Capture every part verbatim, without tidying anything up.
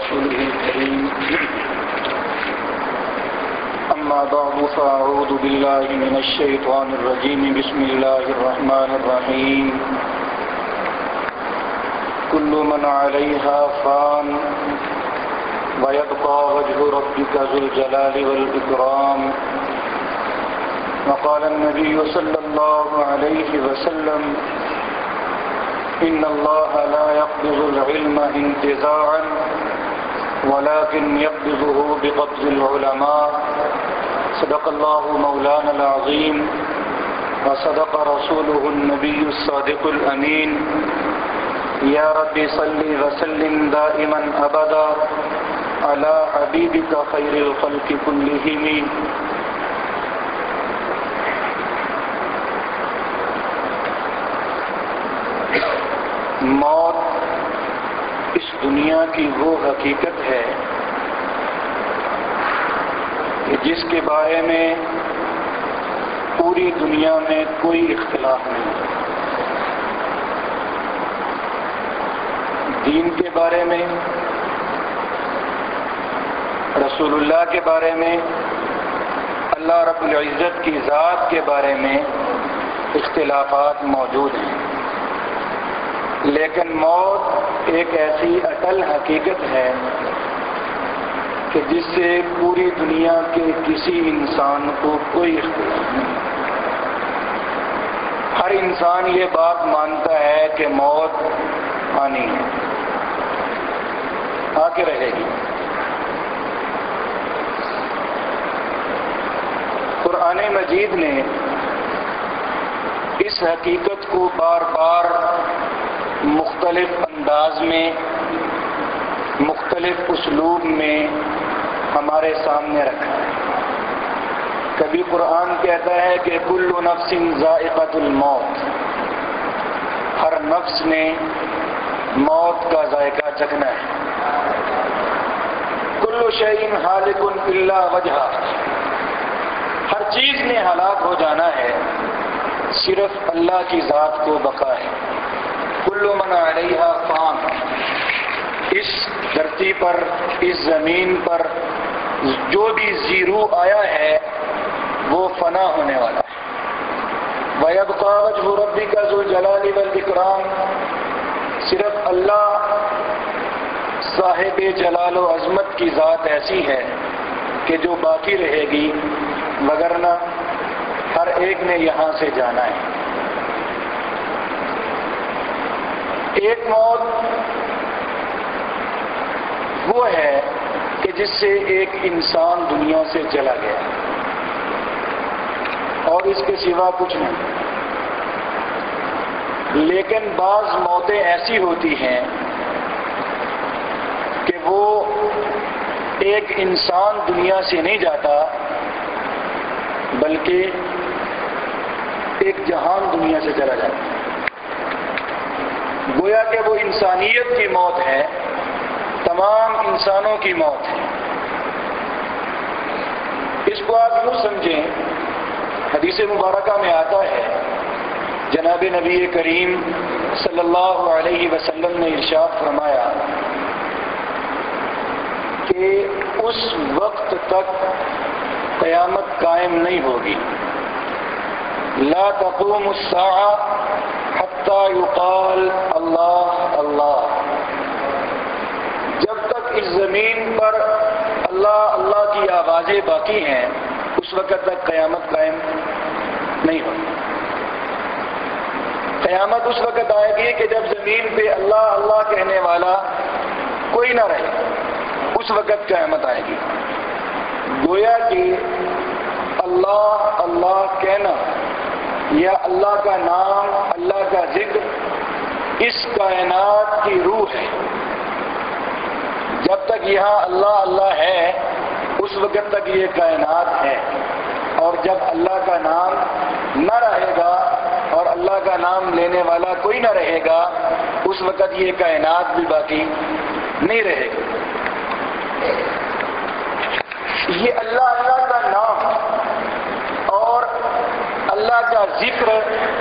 ورسوله الكريم أما بعد فأعوذ بالله من الشيطان الرجيم بسم الله الرحمن الرحيم كل من عليها فان ويبقى وجه ربك ذو الجلال والإكرام وقال النبي صلى الله عليه وسلم إن الله لا يقبض العلم انتزاعا ولكن يقبضه بقبض العلماء صدق الله مولانا العظيم وصدق رسوله النبي الصادق الأمين يا رب صل وسلم دائما أبدا على حبيبك خير الخلق كلهم. موت اس دنیا کی وہ حقیقت ہے کہ جس کے بارے میں پوری دنیا میں کوئی اختلاف نہیں. دین کے بارے میں، رسول اللہ کے بارے میں، اللہ رب العزت کی ذات کے بارے میں اختلافات موجود ہیں، لیکن موت ایک ایسی اٹل حقیقت ہے کہ جس سے پوری دنیا کے کسی انسان کو کوئی اختلاف نہیں. ہر انسان یہ بات مانتا ہے کہ موت آنی ہے، آ کے رہے گی. قرآن مجید نے اس حقیقت کو بار بار مختلف انداز میں، مختلف اسلوب میں ہمارے سامنے رکھا ہے. کبھی قرآن کہتا ہے کہ کل نفس ذائقۃ الموت، ہر نفس نے موت کا ذائقہ چکھنا ہے. کل شیء ہالک الا وجہہ، ہر چیز نے ہلاک ہو جانا ہے، صرف اللہ کی ذات کو بقا ہے. کل من علیہا فان، اس دھرتی پر، اس زمین پر جو بھی زیرو آیا ہے وہ فنا ہونے والا ہے. وَيَبْقَى وَجْهُ رَبِّكَ ذُو الْجَلَالِ وَالْإِكْرَامِ، صرف اللہ صاحب جلال و عظمت کی ذات ایسی ہے کہ جو باقی رہے گی، وگرنہ ہر ایک نے یہاں سے جانا ہے. ایک موت وہ ہے کہ جس سے ایک انسان دنیا سے چلا گیا اور اس کے سوا کچھ نہیں. لیکن بعض موتیں ایسی ہوتی ہیں کہ وہ ایک انسان دنیا سے نہیں جاتا بلکہ ایک جہان دنیا سے چلا جاتا ہے. گویا کہ وہ انسانیت کی موت ہے، تمام انسانوں کی موت ہے. اس کو آپ یوں سمجھیں، حدیث مبارکہ میں آتا ہے، جناب نبی کریم صلی اللہ علیہ وسلم نے ارشاد فرمایا کہ اس وقت تک قیامت قائم نہیں ہوگی، لا تقوم الساعة حتى يقال اللہ اللہ، جب تک اس زمین پر اللہ اللہ کی آوازیں باقی ہیں اس وقت تک قیامت قائم نہیں ہوگی. قیامت اس وقت آئے گی کہ جب زمین پہ اللہ اللہ کہنے والا کوئی نہ رہے، اس وقت قیامت آئے گی. گویا کہ اللہ اللہ کہنا یا اللہ کا نام، اللہ کا ذکر اس کائنات کی روح ہے. جب تک یہاں اللہ اللہ ہے اس وقت تک یہ کائنات ہے، اور جب اللہ کا نام نہ رہے گا اور اللہ کا نام لینے والا کوئی نہ رہے گا اس وقت یہ کائنات بھی باقی نہیں رہے گی. یہ اللہ اللہ کا نام اور اللہ کا ذکر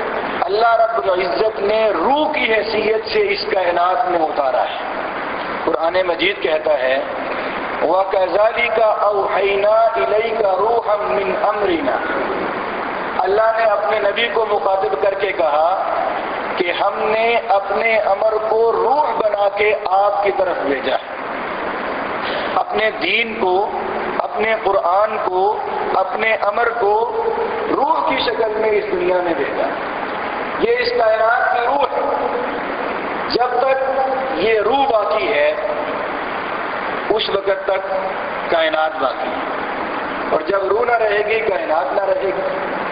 اللہ رب العزت نے روح کی حیثیت سے اس کائنات میں اتارا ہے. قرآن مجید کہتا ہے وَكَذَلِكَ أَوْحَيْنَا إِلَيْكَ رُوحًا مِّنْ أَمْرِنَا، اللہ نے اپنے نبی کو مخاطب کر کے کہا کہ ہم نے اپنے امر کو روح بنا کے آپ کی طرف بھیجا، اپنے دین کو، اپنے قرآن کو، اپنے امر کو روح کی شکل میں اس دنیا میں بھیجا۔ یہ اس کائنات کی روح ہے۔ جب تک یہ روح باقی ہے اس وقت تک کائنات باقی ہے، اور جب روح نہ رہے گی کائنات نہ رہے گی۔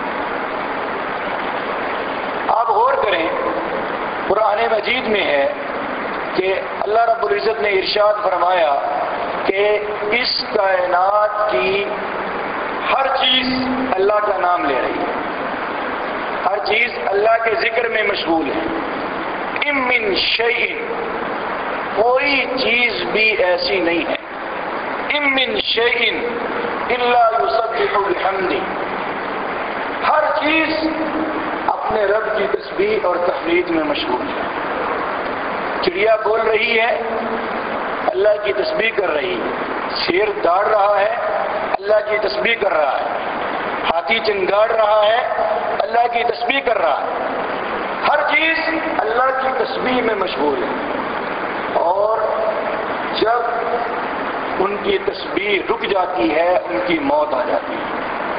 آپ غور کریں، قرآن مجید میں ہے کہ اللہ رب العزت نے ارشاد فرمایا کہ اس کائنات کی ہر چیز اللہ کا نام لے رہی ہے، ہر چیز اللہ کے ذکر میں مشغول ہے۔ اِن مِّن شَيْءٍ، کوئی چیز بھی ایسی نہیں ہے، اِن مِّن شَيْءٍ إِلَّا يُسَبِّحُ بِحَمْدِهِ، ہر چیز اپنے رب کی تسبیح اور تحمید میں مشغول ہے۔ چڑیا بول رہی ہے، اللہ کی تسبیح کر رہی ہے۔ شیر داڑ رہا ہے، اللہ کی تسبیح کر رہا ہے۔ ہاتھی چنگاڑ رہا ہے، اللہ کی تسبیح کر رہا ہے۔ ہر چیز اللہ کی تسبیح میں مشغول ہے، اور جب ان کی تسبیح رک جاتی ہے ان کی موت آ جاتی ہے۔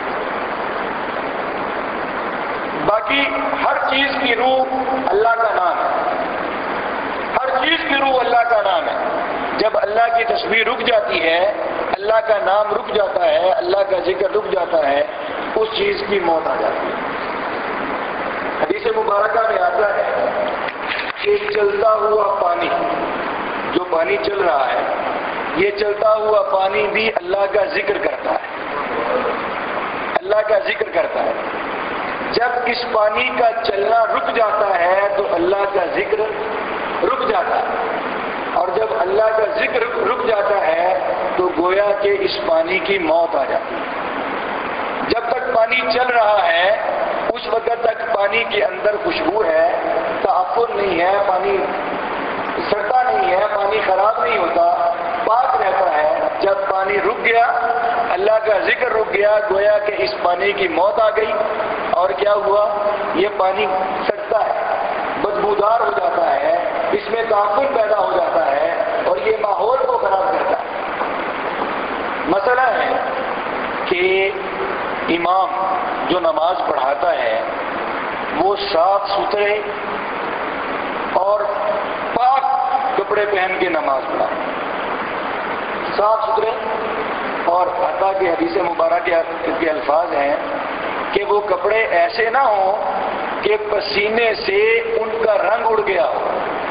باقی ہر چیز کی روح اللہ کا نام ہے، ہر چیز کی روح اللہ کا نام ہے۔ جب اللہ کی تسبیح رک جاتی ہے، اللہ کا نام رک جاتا ہے، اللہ کا ذکر رک جاتا ہے، اس چیز کی موت آ جاتی ہے۔ حدیث مبارکہ میں آتا ہے کہ چلتا ہوا پانی، جو پانی چل رہا ہے، یہ چلتا ہوا پانی بھی اللہ کا ذکر کرتا ہے، اللہ کا ذکر کرتا ہے۔ جب اس پانی کا چلنا رک جاتا ہے تو اللہ کا ذکر رک جاتا ہے، اور جب اللہ کا ذکر رک جاتا ہے تو گویا کہ اس پانی کی موت آ جاتی ہے۔ جب تک پانی چل رہا ہے اس وقت تک پانی کے اندر خوشبو ہے، تعفن نہیں ہے، پانی سڑتا نہیں ہے، پانی خراب نہیں ہوتا، پاک رہتا ہے۔ جب پانی رک گیا، اللہ کا ذکر رک گیا، گویا کہ اس پانی کی موت آ گئی، اور کیا ہوا؟ یہ پانی سڑتا ہے، بدبودار ہو جاتا ہے، اس میں تعفن پیدا ہو جاتا ہے، اور یہ ماحول کو خراب کرتا ہے۔ مسئلہ ہے کہ امام جو نماز پڑھاتا ہے وہ صاف ستھرے اور پاک کپڑے پہن کے نماز پڑھائے، صاف ستھرے، اور عطا کی حدیث مبارکہ کے الفاظ ہیں کہ وہ کپڑے ایسے نہ ہوں کہ پسینے سے ان کا رنگ اڑ گیا ہو،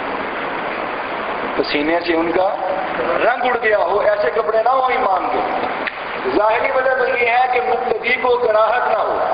پسینے سے ان کا رنگ اڑ گیا ہو، ایسے کپڑے نہ ہوں امام کے۔ ظاہری وجہ تو یہ ہے کہ مقتدی کو کراہت نہ ہو،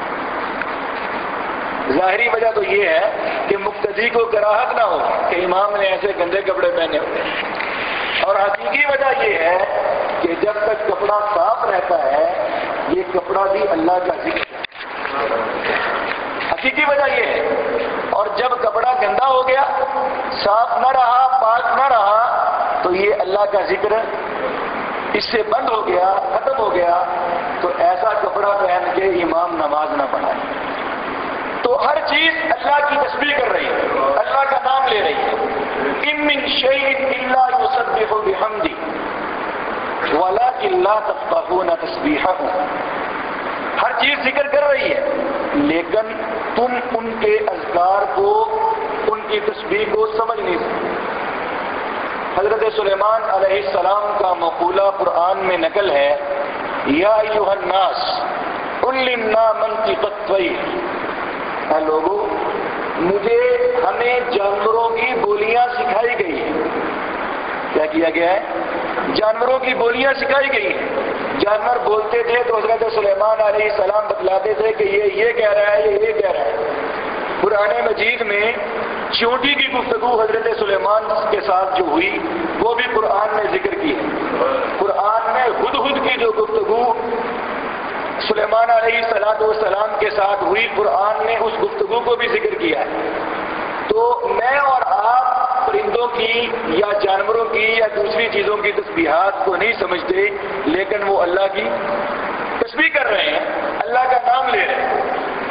ظاہری وجہ تو یہ ہے کہ مقتدی کو کراہت نہ ہو کہ امام نے ایسے گندے کپڑے پہنے ہوئے، اور حقیقی وجہ یہ ہے کہ جب تک کپڑا صاف رہتا ہے یہ کپڑا بھی اللہ کا ذکر ہے، حقیقی وجہ یہ ہے۔ اور جب کپڑا گندا ہو گیا، صاف نہ رہا، پاک نہ رہا، تو یہ اللہ کا ذکر اس سے بند ہو گیا، ختم ہو گیا، تو ایسا کپڑا پہن کے امام نماز نہ پڑھائے۔ تو ہر چیز اللہ کی تسبیح کر رہی ہے، اللہ کا نام لے رہی ہے۔ ان من شیء الا یسبح بحمدہ ولکن لا تفقهون تسبیحهم، ہر چیز ذکر کر رہی ہے لیکن تم ان کے اذکار کو، ان کی تسبیح کو سمجھ نہیں سکتے۔ حضرت سلیمان علیہ السلام کا مقولہ قرآن میں نقل ہے، یا ایھا الناس علمنا منطق الطیر، اے لوگو مجھے ہمیں جانوروں کی بولیاں سکھائی گئی ہیں۔ کیا کیا گیا ہے؟ جانوروں کی بولیاں سکھائی گئی ہیں۔ جانور بولتے تھے تو حضرت سلیمان علیہ السلام بتلاتے تھے کہ یہ یہ کہہ رہا ہے، یہ یہ کہہ رہا ہے۔ قرآن مجید میں چیونٹی کی گفتگو حضرت سلیمان کے ساتھ جو ہوئی وہ بھی قرآن میں ذکر کی ہے۔ قرآن میں ہدہد کی جو گفتگو سلیمان علیہ السلام کے ساتھ ہوئی، قرآن نے اس گفتگو کو بھی ذکر کیا ہے۔ تو میں اور آپ پرندوں کی یا جانوروں کی یا دوسری چیزوں کی تسبیحات کو نہیں سمجھتے، لیکن وہ اللہ کی تسبیح کر رہے ہیں، اللہ کا نام لے رہے ہیں۔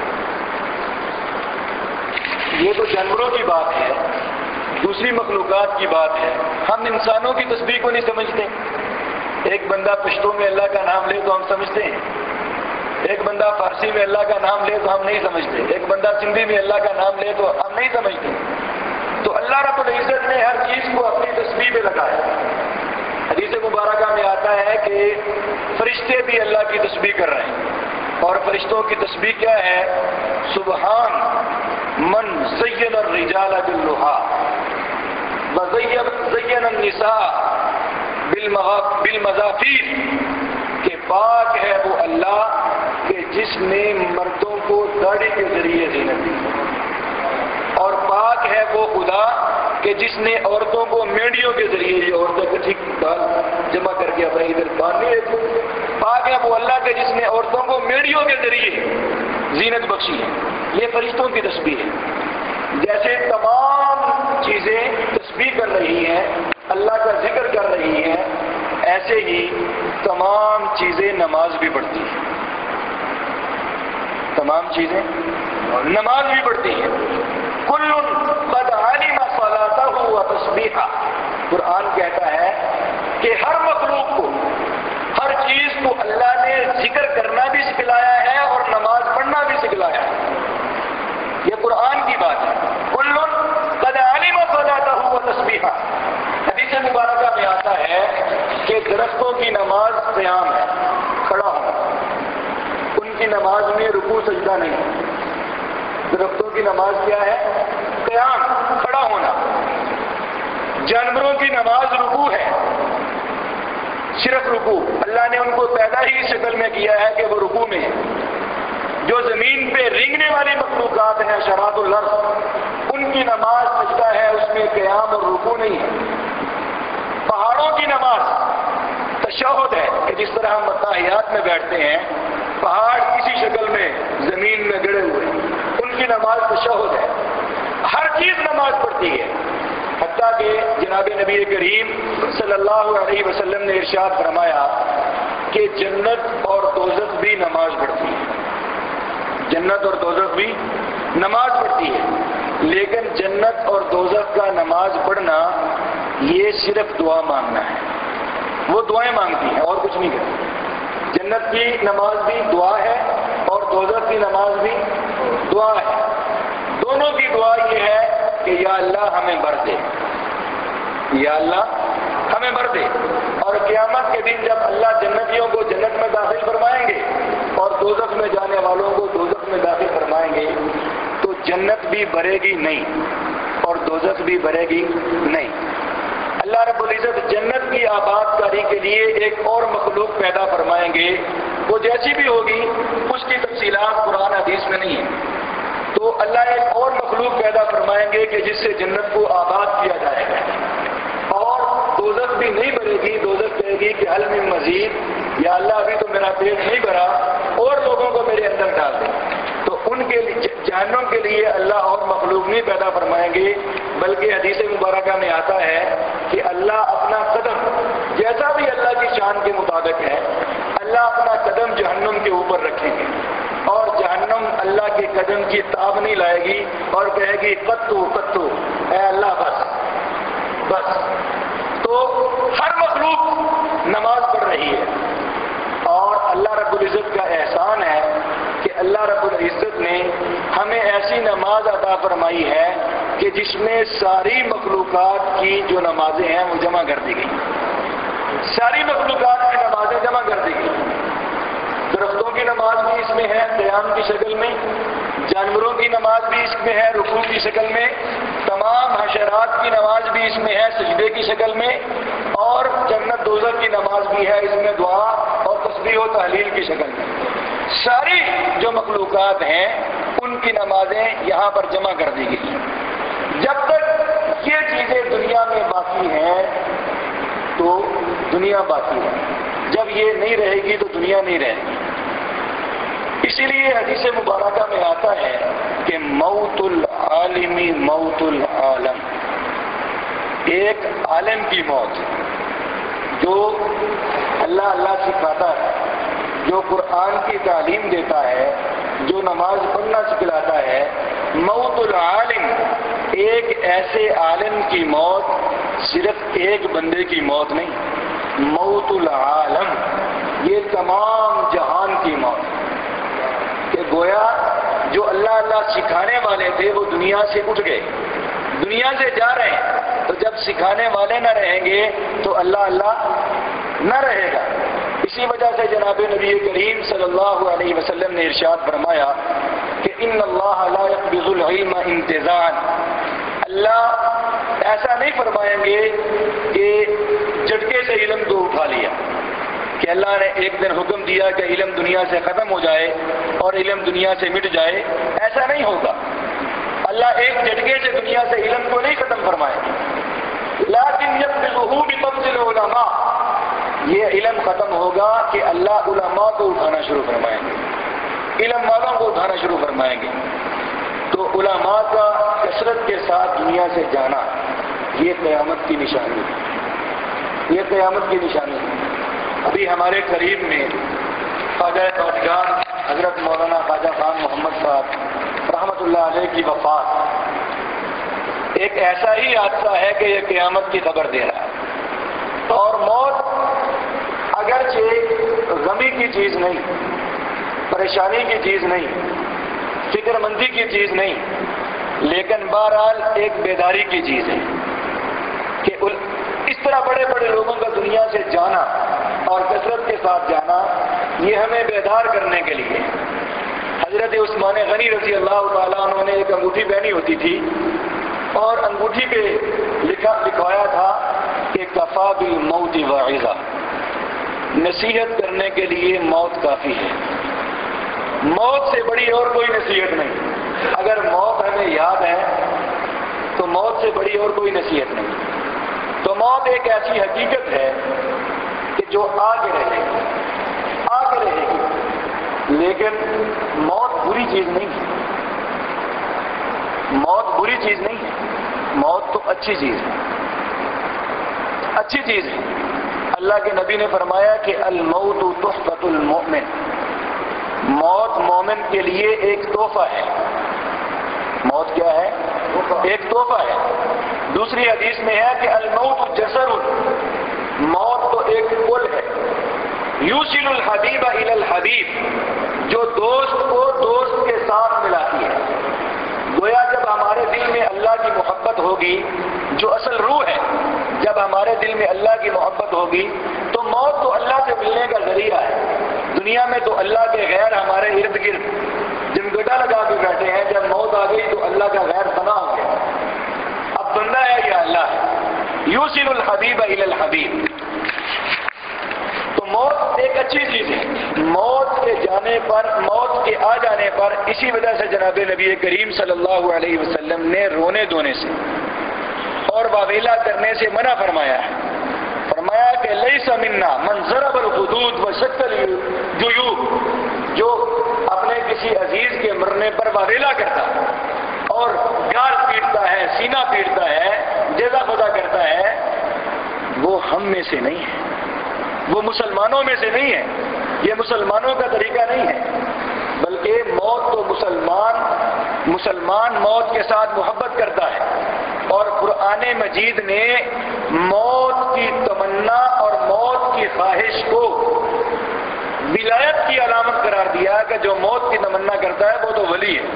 یہ تو جانوروں کی بات ہے، دوسری مخلوقات کی بات ہے۔ ہم انسانوں کی تسبیح کو نہیں سمجھتے۔ ایک بندہ پشتو میں اللہ کا نام لے تو ہم سمجھتے ہیں، ایک بندہ فارسی میں اللہ کا نام لے تو ہم نہیں سمجھتے، ایک بندہ سندھی میں اللہ کا نام لے تو ہم نہیں سمجھتے۔ تو اللہ رب العزت نے ہر چیز کو اپنی تسبیح پہ لگایا۔ حدیث مبارکہ میں آتا ہے کہ فرشتے بھی اللہ کی تسبیح کر رہے ہیں، اور فرشتوں کی تسبیح کیا ہے؟ سبحان من زین الرجال باللحا وزین النساء بالمغافیر، کہ پاک ہے وہ اللہ کہ جس نے مردوں کو داڑھی کے ذریعے زینت دی، اور پاک ہے وہ خدا کہ جس نے عورتوں کو میڑیوں کے ذریعے، یہ عورتیں کٹھی بال جمع کر کے اپنے ادھر باندھ لیے تھے، پاک ہے وہ اللہ کہ جس نے عورتوں کو میڑیوں کے ذریعے زینت بخشی ہے۔ یہ فرشتوں کی تسبیح ہے۔ جیسے تمام چیزیں تسبیح کر رہی ہیں، اللہ کا ذکر کر رہی ہیں، ایسے ہی تمام چیزیں نماز بھی پڑھتی ہیں، تمام چیزیں نماز بھی پڑھتی ہیں۔ کل قد علم صلاتہ و تسبیحہ، قرآن کہتا ہے کہ ہر مخلوق کو، ہر چیز کو اللہ نے ذکر کرنا بھی سکھلایا ہے اور نماز پڑھنا بھی سکھلایا ہے۔ یہ قرآن کی بات ہے۔ کل قد علم صلاتہ و تسبیحہ۔ حدیث مبارکہ میں آتا ہے کہ درختوں کی نماز قیام ہے، کھڑا ہونا، ان کی نماز میں رکوع سجدہ نہیں۔ درختوں کی نماز کیا ہے؟ قیام، کھڑا ہونا۔ جانوروں کی نماز رکوع ہے، صرف رکوع۔ اللہ نے ان کو پیدا ہی اس شکل میں کیا ہے کہ وہ رکوع میں ہے۔ جو زمین پہ رینگنے والی مخلوقات ہیں، شرات الارض، ان کی نماز سجدہ ہے، اس میں قیام اور رکوع نہیں ہے۔ پہاڑوں کی نماز تشہد ہے کہ جس طرح ہم متحیات میں بیٹھتے ہیں، پہاڑ کسی شکل میں زمین میں گڑے ہوئے، ان کی نماز تشہد ہے۔ ہر چیز نماز پڑھتی ہے، حتیٰ کہ جناب نبی کریم صلی اللہ علیہ وسلم نے ارشاد فرمایا کہ جنت اور دوزخ بھی نماز پڑھتی ہے، جنت اور دوزخ بھی نماز پڑھتی ہے۔ لیکن جنت اور دوزخ کا نماز پڑھنا یہ صرف دعا مانگنا ہے، وہ دعائیں مانگتی ہیں اور کچھ نہیں کرتی۔ جنت کی نماز بھی دعا ہے اور دوزخ کی نماز بھی دعا ہے۔ دونوں کی دعا یہ ہے کہ یا اللہ ہمیں بھر دے، یا اللہ ہمیں بھر دے۔ اور قیامت کے دن جب اللہ جنتیوں کو جنت میں داخل فرمائیں گے اور دوزخ میں جانے والوں کو دوزخ میں داخل فرمائیں گے، تو جنت بھی بھرے گی نہیں اور دوزخ بھی بھرے گی نہیں۔ اللہ رب العزت جنت کی آباد کاری کے لیے ایک اور مخلوق پیدا فرمائیں گے، وہ جیسی بھی ہوگی اس کی تفصیلات قرآن حدیث میں نہیں ہیں۔ تو اللہ ایک اور مخلوق پیدا فرمائیں گے کہ جس سے جنت کو آباد کیا جائے گا، اور دوزخ بھی نہیں بھرے گی۔ دوزخ کہے گی کہ حل من مزید، یا اللہ ابھی تو میرا پیٹ نہیں بھرا، اور لوگوں کو میرے اندر ڈال دیں۔ تو ان کے لیے جہنم کے لیے اللہ اور مخلوق نہیں پیدا فرمائیں گے، بلکہ حدیث مبارکہ میں آتا ہے کہ اللہ اپنا قدم، جیسا بھی اللہ کی شان کے مطابق ہے، اللہ اپنا قدم جہنم کے اوپر رکھیں گے، اور جہنم اللہ کے قدم کی تاب نہیں لائے گی اور کہے گی قطو قطو، اے اللہ بس بس۔ تو ہر مخلوق نماز پڑھ رہی ہے، اور اللہ رب العزت کا احسان ہے کہ اللہ رب العزت نے ہمیں ایسی نماز عطا فرمائی ہے کہ جس میں ساری مخلوقات کی جو نمازیں ہیں وہ جمع کر دی گئی، ساری مخلوقات کی نمازیں جمع کر دی گئی۔ درختوں کی نماز بھی اس میں ہے قیام کی شکل میں، جانوروں کی نماز بھی اس میں ہے رکوع کی شکل میں، تمام حشرات کی نماز بھی اس میں ہے سجدے کی شکل میں، اور جنت دوزخ کی نماز بھی ہے اس میں دعا اور تسبیح و تحلیل کی شکل میں۔ ساری جو مخلوقات ہیں ان کی نمازیں یہاں پر جمع کر دی گئی۔ جب تک یہ چیزیں دنیا میں باقی ہیں تو دنیا باقی ہے، جب یہ نہیں رہے گی تو دنیا نہیں رہے گی۔ اسی لیے حدیث مبارکہ میں آتا ہے کہ موت العالم موت العالم، ایک عالم کی موت جو اللہ اللہ سکھاتا ہے، جو قرآن کی تعلیم دیتا ہے، جو نماز پڑھنا سکھلاتا ہے. موت العالم، ایک ایسے عالم کی موت صرف ایک بندے کی موت نہیں، موت العالم یہ تمام جہان کی موت. کہ گویا جو اللہ اللہ سکھانے والے تھے وہ دنیا سے اٹھ گئے، دنیا سے جا رہے ہیں. تو جب سکھانے والے نہ رہیں گے تو اللہ اللہ نہ رہے گا. اسی وجہ سے جناب نبی کریم صلی اللہ علیہ وسلم نے ارشاد فرمایا کہ ان اللہ لا يقبض العلم انتزاعا، اللہ ایسا نہیں فرمائیں گے کہ جھٹکے سے علم کو اٹھا لیا، کہ اللہ نے ایک دن حکم دیا کہ علم دنیا سے ختم ہو جائے اور علم دنیا سے مٹ جائے. ایسا نہیں ہوگا. اللہ ایک جھٹکے سے دنیا سے علم کو نہیں ختم فرمائے گا، لیکن يقبضه بقبض العلماء، یہ علم ختم ہوگا کہ اللہ علماء کو اٹھانا شروع فرمائیں گے، علم والوں کو اٹھانا شروع فرمائیں گے. تو علماء کا کثرت کے ساتھ دنیا سے جانا یہ قیامت کی نشانی ہے، یہ قیامت کی نشانی ہے. ابھی ہمارے قریب میں خواجہ خواجگان حضرت مولانا خواجہ خان محمد صاحب رحمۃ اللہ علیہ کی وفات ایک ایسا ہی حادثہ ہے کہ یہ قیامت کی خبر دے رہا ہے. اور موت اگرچہ غمی کی چیز نہیں، پریشانی کی چیز نہیں، فکر مندی کی چیز نہیں، لیکن بہرحال ایک بیداری کی چیز ہے کہ اس طرح بڑے بڑے لوگوں کا دنیا سے جانا اور کثرت کے ساتھ جانا یہ ہمیں بیدار کرنے کے لیے. حضرت عثمان غنی رضی اللہ تعالیٰ عنہ نے ایک انگوٹھی پہنی ہوتی تھی اور انگوٹھی پہ لکھا لکھوایا تھا کہ کفا بالموت واعظا، نصیحت کرنے کے لیے موت کافی ہے. موت سے بڑی اور کوئی نصیحت نہیں. اگر موت ہمیں یاد ہے تو موت سے بڑی اور کوئی نصیحت نہیں. تو موت ایک ایسی حقیقت ہے کہ جو آ کے رہے گی، آ کے رہے گی. لیکن موت بری چیز نہیں ہے، موت بری چیز نہیں ہے، موت تو اچھی چیز ہے، اچھی چیز ہے. اللہ کے نبی نے فرمایا کہ الموت تحفۃ المؤمن، موت مومن کے لیے ایک تحفہ ہے. موت کیا ہے؟ ایک تحفہ ہے. دوسری حدیث میں ہے کہ الموت جسر، موت تو ایک پل ہے. یوصل الحبیب الی الحبیب، جو دوست کو دوست کے ساتھ ملاتی ہے. گویا جب ہمارے دل میں اللہ کی محبت ہوگی، جو اصل روح ہے، جب ہمارے دل میں اللہ کی محبت ہوگی تو موت تو اللہ سے ملنے کا ذریعہ ہے. دنیا میں تو اللہ کے غیر ہمارے ارد گرد جمگٹا لگا کے بیٹھے ہیں. جب موت آ گئی تو اللہ کا غیر فنا ہو گیا. اب بندہ ہے یا اللہ ہے. یوصل الحبیب الی الحبیب. تو موت ایک اچھی چیز ہے. موت کے جانے پر، موت کے آ جانے پر، اسی وجہ سے جناب نبی کریم صلی اللہ علیہ وسلم نے رونے دھونے سے اور واویلا کرنے سے منع فرمایا ہے. فرمایا کہ لیس منا من ضرب الحدود وشق الجیوب، جو اپنے کسی عزیز کے مرنے پر واویلا کرتا اور گال پیٹتا ہے، سینہ پیٹتا ہے، جزا خدا کرتا ہے، وہ ہم میں سے نہیں ہے، وہ مسلمانوں میں سے نہیں ہے. یہ مسلمانوں کا طریقہ نہیں ہے، بلکہ موت تو مسلمان مسلمان موت کے ساتھ محبت کرتا ہے. اور قرآن مجید نے موت کی تمنا اور موت کی خواہش کو ولایت کی علامت قرار دیا کہ جو موت کی تمنا کرتا ہے وہ تو ولی ہے،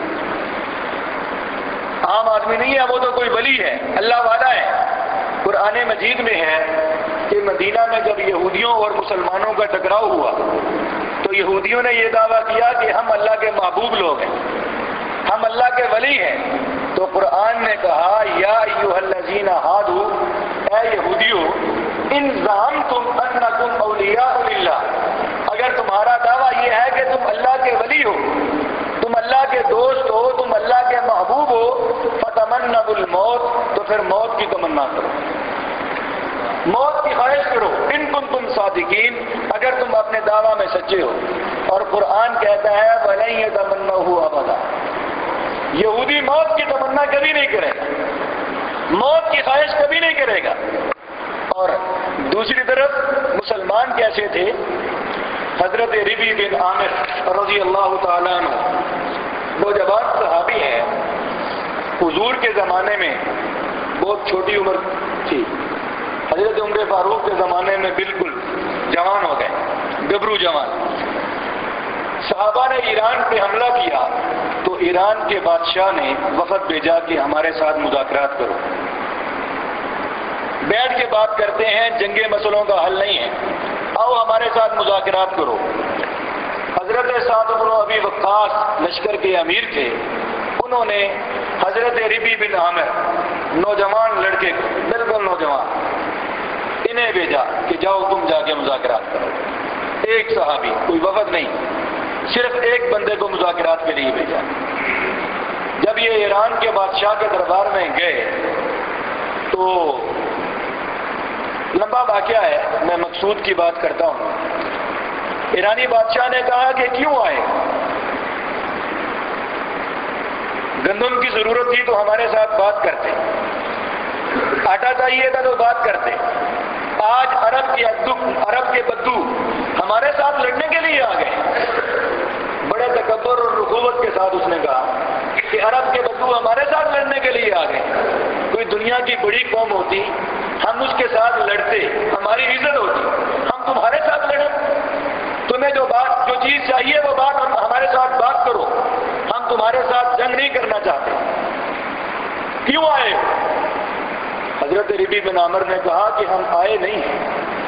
عام آدمی نہیں ہے، وہ تو کوئی ولی ہے، اللہ والا ہے. قرآن مجید میں ہے کہ مدینہ میں جب یہودیوں اور مسلمانوں کا ٹکراؤ ہوا تو یہودیوں نے یہ دعویٰ کیا کہ ہم اللہ کے محبوب لوگ ہیں، ہم اللہ کے ولی ہیں. تو قرآن نے کہا یا ایھا الذین ھادوا، اے یہودیو، ان زعمتم انکم اولیاء للہ، اگر تمہارا دعویٰ یہ ہے کہ تم اللہ کے ولی ہو، تم اللہ کے دوست ہو، تم اللہ کے محبوب ہو، فتمنوا الموت، تو پھر موت کی تمنا کرو، موت کی خواہش کرو، ان کنتم صادقین، اگر تم اپنے دعویٰ میں سچے ہو. اور قرآن کہتا ہے وَلَن يَتَمَنَّوْهُ أَبَدًا، یہودی موت کی تمنا کبھی نہیں کرے گا. موت کی خواہش کبھی نہیں کرے گا۔ اور دوسری طرف مسلمان کیسے تھے؟ حضرت ربی بن عامر رضی اللہ تعالیٰ عنہ نوجوان صحابی ہیں، حضور کے زمانے میں بہت چھوٹی عمر تھی، حضرت عمر فاروق کے زمانے میں بالکل جوان ہو گئے، گبرو جوان۔ صحابہ نے ایران پہ حملہ کیا تو ایران کے بادشاہ نے وفد بھیجا کہ ہمارے ساتھ مذاکرات کرو، بیٹھ کے بات کرتے ہیں، جنگی مسئلوں کا حل نہیں ہے، آؤ ہمارے ساتھ مذاکرات کرو۔ حضرت سعد بن ابی وقاص لشکر کے امیر تھے، انہوں نے حضرت ربی بن عامر نوجوان لڑکے کو، بالکل نوجوان، انہیں بھیجا کہ جاؤ تم جا کے مذاکرات کرو۔ ایک صحابی، کوئی وفد نہیں، صرف ایک بندے کو مذاکرات کے لیے بھیجا۔ جب یہ ایران کے بادشاہ کے دربار میں گئے تو لمبا واقعہ ہے، میں مقصود کی بات کرتا ہوں۔ ایرانی بادشاہ نے کہا کہ کیوں آئے؟ گندم کی ضرورت تھی تو ہمارے ساتھ بات کرتے، آٹا چاہیے تھا تو بات کرتے، آج عرب کے ادو عرب کے بدو ہمارے ساتھ لڑنے کے لیے آ گئے۔ بڑے تکبر اور رخوت کے ساتھ اس نے کہا کہ عرب کے بدو ہمارے ساتھ لڑنے کے لیے آ گئے، کوئی دنیا کی بڑی قوم ہوتی ہم اس کے ساتھ لڑتے، ہماری عزت ہوتی، ہم تمہارے ساتھ لڑیں؟ تمہیں جو بات جو چیز چاہیے وہ بات ہم ہمارے ساتھ بات کرو، ہم تمہارے ساتھ جنگ نہیں کرنا چاہتے، کیوں آئے؟ حضرت ربی بن عامر نے کہا کہ ہم آئے نہیں ہیں،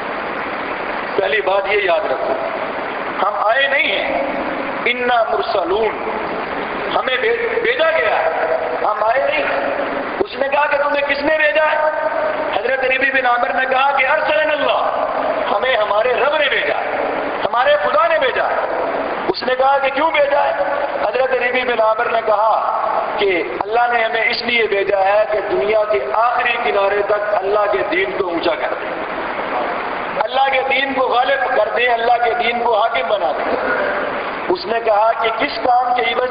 پہلی بات یہ یاد رکھو، ہم آئے نہیں ہیں، انا مرسلون، ہمیں بھیجا گیا ہے، ہم آئے نہیں۔ اس نے کہا کہ تمہیں کس نے بھیجا ہے؟ حضرت ربی بن عامر نے کہا کہ ارسلنا اللہ، ہمیں ہمارے رب نے بھیجا ہے، ہمارے خدا نے بھیجا ہے۔ اس نے کہا کہ کیوں بھیجا ہے؟ حضرت ربی بن عامر نے کہا کہ اللہ نے ہمیں اس لیے بھیجا ہے کہ دنیا کے آخری کنارے تک اللہ کے دین کو اونچا کر دیں، اللہ کے دین کو غالب کر دیں، اللہ کے دین کو حاکم بنا دیں۔ اس نے کہا کہ کس کام کے عوض،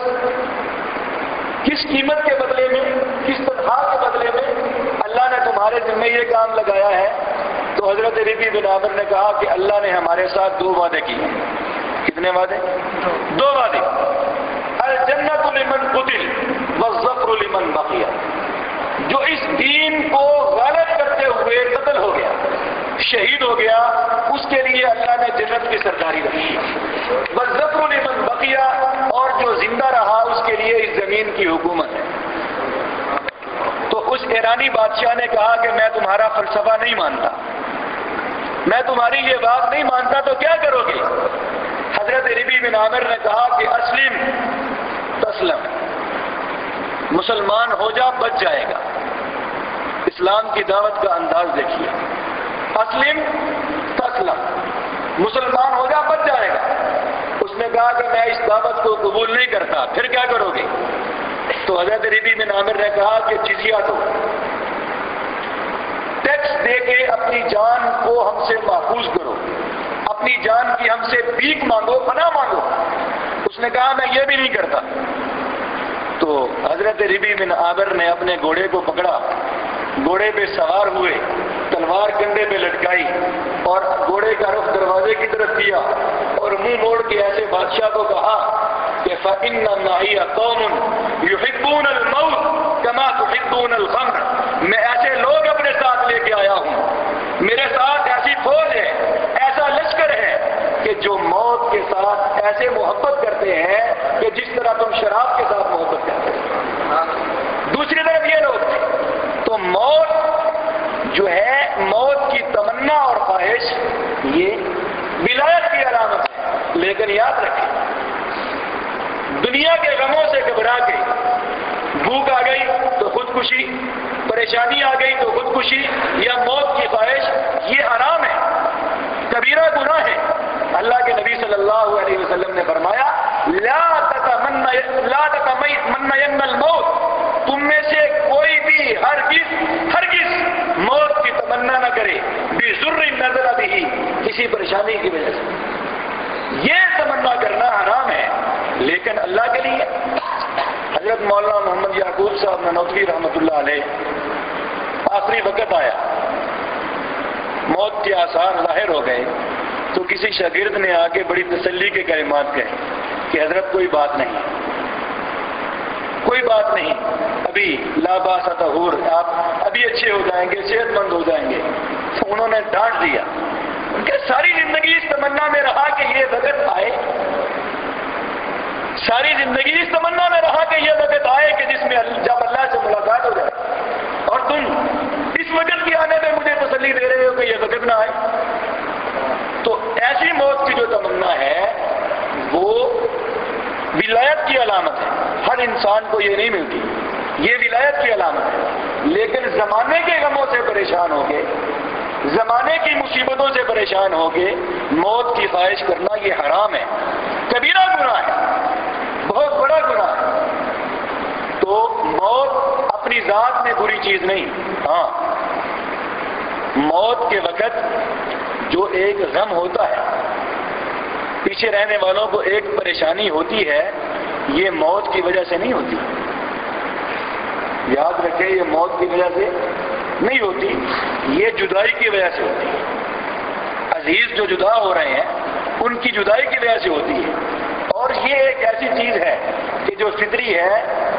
کس قیمت کے بدلے میں، کس تنخواہ کے بدلے میں اللہ نے تمہارے ذمہ یہ کام لگایا ہے؟ تو حضرت ربی بن عامر نے کہا کہ اللہ نے ہمارے ساتھ دو وعدے کیے۔ کتنے وعدے؟ دو وعدے، الجنت لمن قتل والظفر لمن بقی، جو اس دین کو غالب کرتے ہوئے قتل ہو گیا، شہید ہو گیا، اس کے لیے اللہ نے جنت کی سرداری رکھی، والظفر لمن بقی، اور جو زندہ رہا اس کے لیے اس زمین کی حکومت ہے۔ تو اس ایرانی بادشاہ نے کہا کہ میں تمہارا فلسفہ نہیں مانتا، میں تمہاری یہ بات نہیں مانتا، تو کیا کرو گے؟ حضرت ربی بن عامر نے کہا کہ اسلم تسلم، مسلمان ہو جا بچ جائے گا۔ اسلام کی دعوت کا انداز دیکھیے، اسلم تسلم، مسلمان ہو جا بچ جائے گا۔ اس نے کہا کہ میں اس دعوت کو قبول نہیں کرتا، پھر کیا کرو گے؟ تو حضرت ربی بن عامر نے کہا کہ جزیہ دو، ٹیکس دے کے اپنی جان کو ہم سے محفوظ کرو، اپنی جان کی ہم سے بھیک مانگو، پناہ مانگو۔ اس نے کہا میں یہ بھی نہیں کرتا۔ تو حضرت ربی بن عامر نے اپنے گھوڑے کو پکڑا، گھوڑے پہ سوار ہوئے، تلوار کندھے پہ لٹکائی اور گھوڑے کا رخ دروازے کی طرف کیا اور منہ موڑ کے ایسے بادشاہ کو کہا کہ فَإِنَّ مَعِيَ قَوْمٌ يُحِبُّونَ الْمَوْتَ كَمَا تُحِبُّونَ الْخَمْرَ، میں ایسے لوگ اپنے ساتھ لے کے آیا ہوں، میرے ساتھ ایسی فوج ہے، ایسا لشکر ہے کہ جو موت کے ساتھ ایسے محبت کرتے ہیں کہ جس طرح تم شراب کے ساتھ محبت کرتے ہیں۔ دوسری طرف یہ لوگ تھے۔ تو موت جو ہے، موت کی تمنا اور خواہش، یہ ولایت کی علامت ہے، لیکن یاد رکھیں دنیا کے غموں سے گھبرا کے، بھوک آ گئی تو خودکشی، پریشانی آ گئی تو خودکشی یا موت کی خواہش، یہ حرام ہے، کبیرہ گناہ ہے۔ اللہ کے نبی صلی اللہ علیہ وسلم نے فرمایا لا تتمنى لا تتمنين الموت، تم میں سے کوئی بھی ہرگز ہرگز موت کی تمنا نہ کرے، بضر نزل به، کسی پریشانی کی وجہ سے، یہ تمنا کرنا حرام ہے، لیکن اللہ کے لیے۔ حضرت مولانا محمد یعقوب صاحب نانوتوی رحمۃ اللہ علیہ آخری وقت آیا، موت کے آثار ظاہر ہو گئے، تو کسی شاگرد نے آ کے بڑی تسلی کے کلمات کہے کہ حضرت کوئی بات نہیں، کوئی بات نہیں، ابھی لا باس طہور، آپ ابھی اچھے ہو جائیں گے، صحت مند ہو جائیں گے۔ تو انہوں نے ڈانٹ دیا، ان کے ساری زندگی اس تمنا میں رہا کہ یہ وقت آئے، ساری زندگی اس تمنا میں رہا کہ یہ وقت آئے کہ جس میں جب اللہ سے ملاقات ہو جائے، اور تم اس وقت کے آنے میں مجھے تسلی دے رہے ہو کہ یہ وقت نہ آئے۔ تو ایسی موت کی جو تمنا ہے وہ ولایت کی علامت ہے، ہر انسان کو یہ نہیں ملتی، یہ ولایت کی علامت ہے۔ لیکن زمانے کے غموں سے پریشان ہو کے، زمانے کی مصیبتوں سے پریشان ہو کے موت کی خواہش کرنا یہ حرام ہے، کبیرہ گناہ ہے، بہت بڑا گناہ ہے۔ تو موت اپنی ذات میں بری چیز نہیں، ہاں موت کے وقت جو ایک غم ہوتا ہے، پیچھے رہنے والوں کو ایک پریشانی ہوتی ہے، یہ موت کی وجہ سے نہیں ہوتی، یاد رکھیں یہ موت کی وجہ سے نہیں ہوتی، یہ جدائی کی وجہ سے ہوتی ہے۔ عزیز جو جدا ہو رہے ہیں ان کی جدائی کی وجہ سے ہوتی ہے، اور یہ ایک ایسی چیز ہے کہ جو فطری ہے،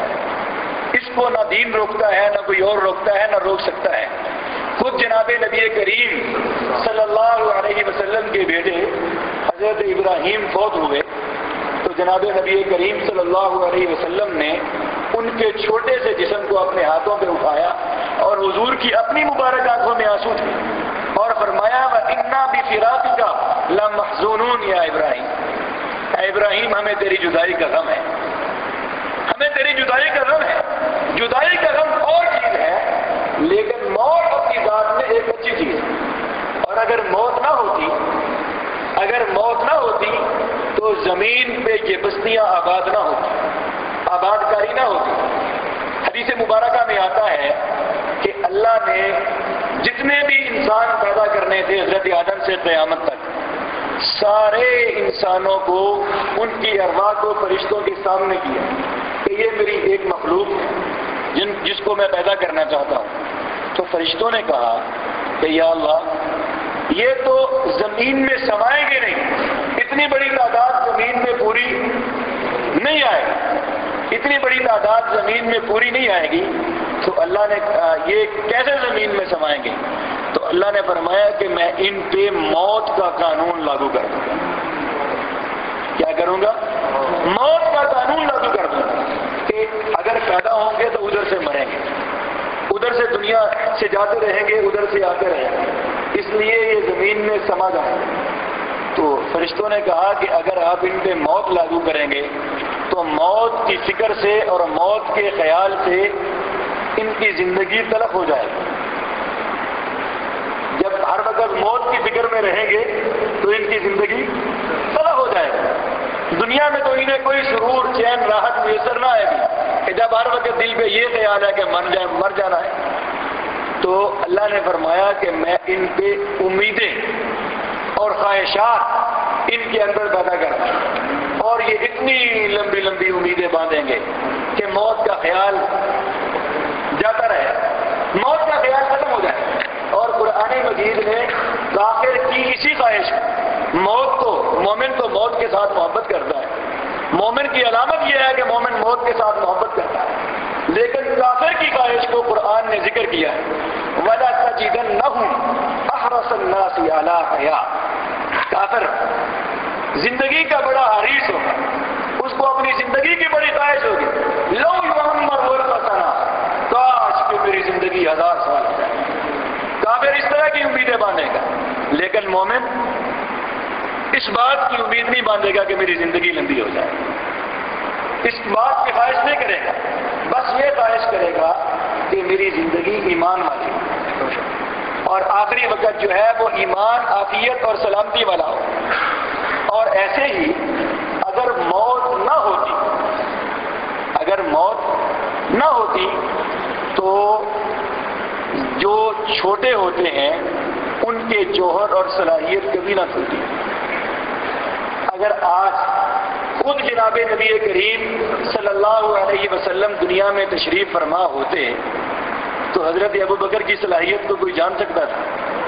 اس کو نہ دین روکتا ہے، نہ کوئی اور روکتا ہے، نہ روک سکتا ہے۔ خود جناب نبی کریم صلی اللہ علیہ وسلم کے بیٹے حضرت ابراہیم فوت ہوئے تو جناب نبی کریم صلی اللہ علیہ وسلم نے ان کے چھوٹے سے جسم کو اپنے ہاتھوں پہ اٹھایا اور حضور کی اپنی مبارک آنکھوں میں آنسو تھے، اور فرمایا وَإِنَّا بِفِرَاقِكَ لَمَحْزُونُونَ یا ابراہیم، اے ابراہیم ہمیں تیری جدائی کا غم ہے، ہمیں تیری جدائی کا غم ہے۔ جدائی کا غم اور چیز ہے، لیکن موت اپنی ذات میں ایک اچھی چیز ہے، اور اگر موت نہ ہوتی اگر موت نہ ہوتی تو زمین پہ یہ بستیاں آباد نہ ہوتی، آباد کاری نہ ہوتی۔ حدیث مبارکہ میں آتا ہے کہ اللہ نے جتنے بھی انسان پیدا کرنے تھے حضرت آدم سے قیامت تک، سارے انسانوں کو ان کی ارواح کو فرشتوں کے سامنے کیا کہ یہ میری ایک مخلوق ہے جن جس کو میں پیدا کرنا چاہتا ہوں۔ تو فرشتوں نے کہا کہ یا اللہ یہ تو زمین میں سمائیں گے نہیں، اتنی بڑی تعداد زمین میں پوری نہیں آئے گی، اتنی بڑی تعداد زمین میں پوری نہیں آئے گی، تو اللہ نے کہا یہ کیسے زمین میں سمائیں گے؟ تو اللہ نے فرمایا کہ میں ان پہ موت کا قانون لاگو کر دوں گا۔ کیا کروں گا؟ موت کا قانون لاگو کر دوں گا کہ اگر پیدا ہوں گے تو ادھر سے مریں گے، ادھر سے دنیا سے جاتے رہیں گے، ادھر سے آتے رہیں گے، اس لیے یہ زمین میں سما جائیں گے۔ تو فرشتوں نے کہا کہ اگر آپ ان پہ موت لاگو کریں گے تو موت کی فکر سے اور موت کے خیال سے ان کی زندگی تلخ ہو جائے گی۔ جب ہر وقت موت کی فکر میں رہیں گے تو ان کی زندگی تلخ ہو جائے گی، دنیا میں تو انہیں کوئی سرور چین راحت میسر نہ آئے گی کہ جب ہر وقت دل پہ یہ خیال ہے کہ مر جائے مر جانا ہے۔ تو اللہ نے فرمایا کہ میں ان پہ امیدیں اور خواہشات ان کے اندر پیدا کرتا ہوں، اور یہ اتنی لمبی لمبی امیدیں باندھیں گے کہ موت کا خیال جاتا رہے، موت کا خیال ختم ہو جائے۔ اور قرآن مجید نے کافر کی اسی خواہش، موت تو مومن تو موت کے ساتھ محبت کرتا ہے، مومن کی علامت یہ ہے کہ مومن موت کے ساتھ محبت کرتا ہے، لیکن کافر کی خواہش کو قرآن نے ذکر کیا ہے وَلَا تَجِدَنَّهُمْ أَحْرَصَ النَّاسِ عَلَىٰ حَيَاةٍ۔ کافر زندگی کا بڑا حریص ہوگا، اس کو اپنی زندگی کی بڑی خواہش ہوگی، لو یعمر ألف سنہ، کاش کہ میری زندگی ہزار سال ہو جائے۔ کافر اس طرح کی امیدیں باندھے گا، لیکن مومن اس بات کی امید نہیں باندھے گا کہ میری زندگی لمبی ہو جائے، اس بات کی خواہش نہیں کرے گا، بس یہ خواہش کرے گا کہ میری زندگی ایمان والی ہو، اور آخری وقت جو ہے وہ ایمان، عافیت اور سلامتی والا ہو۔ اور ایسے ہی اگر موت نہ ہوتی اگر موت نہ ہوتی تو جو چھوٹے ہوتے ہیں ان کے جوہر اور صلاحیت کبھی نہ کھلتی۔ اگر آج خود جناب نبی کریم صلی اللہ علیہ وسلم دنیا میں تشریف فرما ہوتے تو حضرت ابو بکر کی صلاحیت کو کوئی جان سکتا تھا؟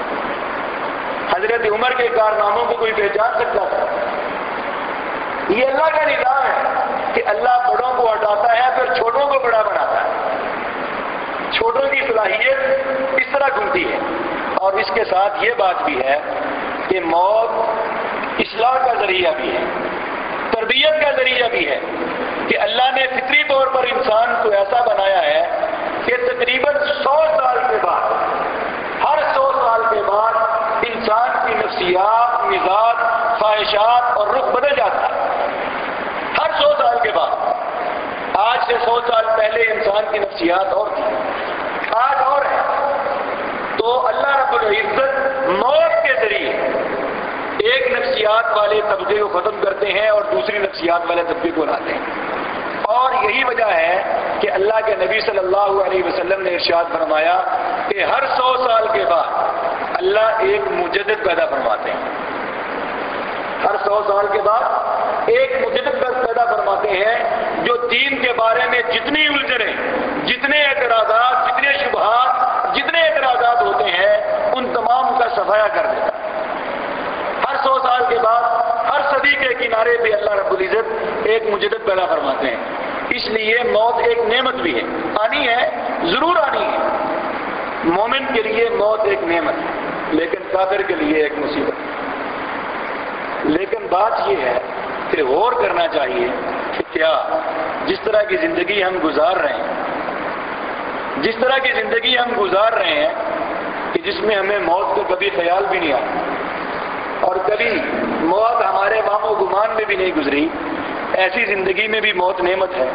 حضرت عمر کے کارناموں کو کوئی پہچان سکتا تھا؟ یہ اللہ کا نظام ہے کہ اللہ بڑوں کو ہٹاتا ہے پھر چھوٹوں کو بڑا بناتا ہے۔ چھوٹوں کی صلاحیت اس طرح کھلتی ہے۔ اور اس کے ساتھ یہ بات بھی ہے کہ موت اصلاح کا ذریعہ بھی ہے، تربیت کا ذریعہ بھی ہے، کہ اللہ نے فطری طور پر انسان کو ایسا بنایا ہے کہ تقریباً سو سال کے بعد، ہر سو سال کے بعد انسان کی نفسیات، مزاج، خواہشات اور رخ بدل جاتا ہے۔ ہر سو سال کے بعد۔ آج سے سو سال پہلے انسان کی نفسیات اور تھی، آج اور ہے۔ تو اللہ رب العزت موت کے ذریعے ایک نفسیات والے طبقے کو ختم کرتے ہیں اور دوسری نفسیات والے طبقے کو لاتے ہیں۔ اور یہی وجہ ہے کہ اللہ کے نبی صلی اللہ علیہ وسلم نے ارشاد فرمایا کہ ہر سو سال کے بعد اللہ ایک مجدد پیدا فرماتے ہیں۔ ہر سو سال کے بعد ایک مجدد پیدا فرماتے ہیں جو دین کے بارے میں جتنی الجھنیں، جتنے اعتراضات، جتنے شبہات، جتنے اعتراضات ہوتے ہیں ان تمام کا صفایا کر دیتا ہے۔ ہر سو سال کے بعد ہر صدی کے کنارے پہ اللہ رب العزت ایک مجدد پیدا فرماتے ہیں۔ اس لیے موت ایک نعمت بھی ہے، آنی ہے، ضرور آنی ہے۔ مومن کے لیے موت ایک نعمت ہے، لیکن کافر کے لیے ایک مصیبت ہے۔ لیکن بات یہ ہے کہ غور کرنا چاہیے کہ کیا جس طرح کی زندگی ہم گزار رہے ہیں، جس طرح کی زندگی ہم گزار رہے ہیں کہ جس میں ہمیں موت کا کبھی خیال بھی نہیں آتا اور کبھی موت ہمارے وہم و گمان میں بھی نہیں گزری، ایسی زندگی میں بھی موت نعمت ہے۔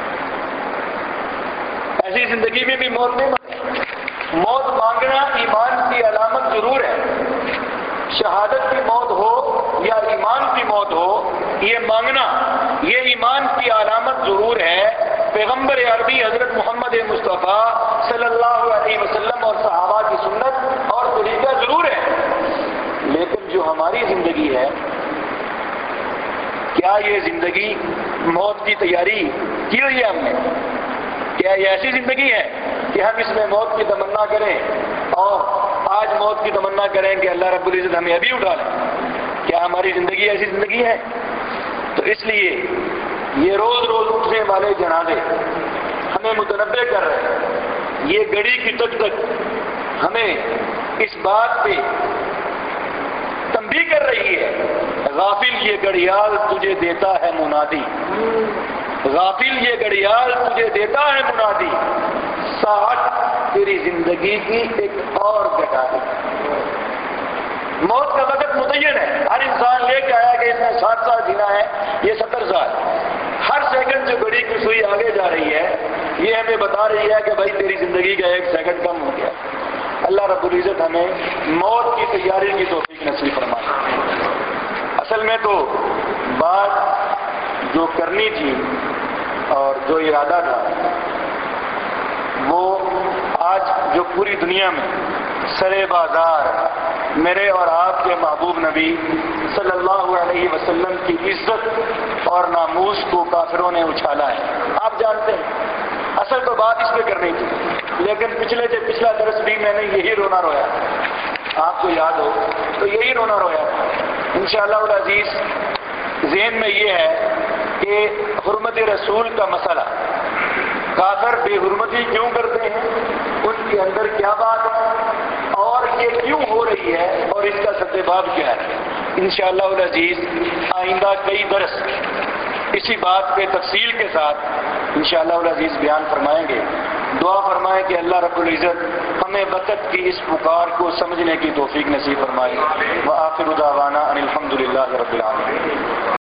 ایسی زندگی میں بھی موت نعمت ہے۔ موت مانگنا ایمان کی علامت ضرور ہے۔ شہادت کی موت ہو یا ایمان کی موت ہو، یہ مانگنا یہ ایمان کی علامت ضرور ہے۔ پیغمبر عربی حضرت محمد مصطفیٰ صلی اللہ علیہ وسلم اور صحابہ کی سنت اور طریقہ ضرور ہے، لیکن جو ہماری زندگی ہے، کیا یہ زندگی موت کی تیاری کی ہوئی ہے ہم نے؟ کیا یہ ایسی زندگی ہے کہ ہم اس میں موت کی تمنا کریں اور آج موت کی تمنا کریں کہ اللہ رب العزت ہمیں ابھی اٹھا لیں؟ کیا ہماری زندگی ایسی زندگی ہے؟ تو اس لیے یہ روز روز اٹھنے والے جنازے ہمیں متنبع کر رہے ہیں۔ یہ گھڑی کی تک تک ہمیں اس بات پہ تنبیہ کر رہی ہے، غافل یہ گھڑیال تجھے دیتا ہے منادی، غافل یہ گھڑیال تجھے دیتا ہے منادی، ساٹھ تیری زندگی کی ایک اور گھٹا دی۔ موت کا وقت متعین ہے، ہر انسان لے کے آیا کہ اس نے ساٹھ سال جینا ہے، یہ ستر سال۔ ہر سیکنڈ جو گھڑی کی سوئی آگے جا رہی ہے یہ ہمیں بتا رہی ہے کہ بھائی تیری زندگی کا ایک سیکنڈ کم ہو گیا۔ اللہ رب العزت ہمیں موت کی تیاری کی توفیق نصیب فرمائے۔ اصل میں تو بات جو کرنی تھی اور جو ارادہ تھا وہ آج جو پوری دنیا میں سرے بازار میرے اور آپ کے محبوب نبی صلی اللہ علیہ وسلم کی عزت اور ناموس کو کافروں نے اچھالا ہے، آپ جانتے ہیں۔ اصل تو بات اس پہ کرنی تھی، لیکن پچھلے سے پچھلا درس بھی میں نے یہی رونا رویا، آپ کو یاد ہو تو یہی رونا رویا۔ انشاءاللہ العزیز ذہن میں یہ ہے کہ حرمت رسول کا مسئلہ، کافر بے حرمتی کیوں کرتے ہیں، ان کے اندر کیا بات ہے اور یہ کیوں ہو رہی ہے اور اس کا سبب کیا ہے، انشاءاللہ العزیز آئندہ کئی درس اسی بات پہ تفصیل کے ساتھ انشاءاللہ العزیز بیان فرمائیں گے۔ دعا فرمائیں کہ اللہ رب العزت ہمیں وقت کی اس پکار کو سمجھنے کی توفیق نصیب فرمائے۔ وآخر دعوانا ان الحمد للہ رب العالمین۔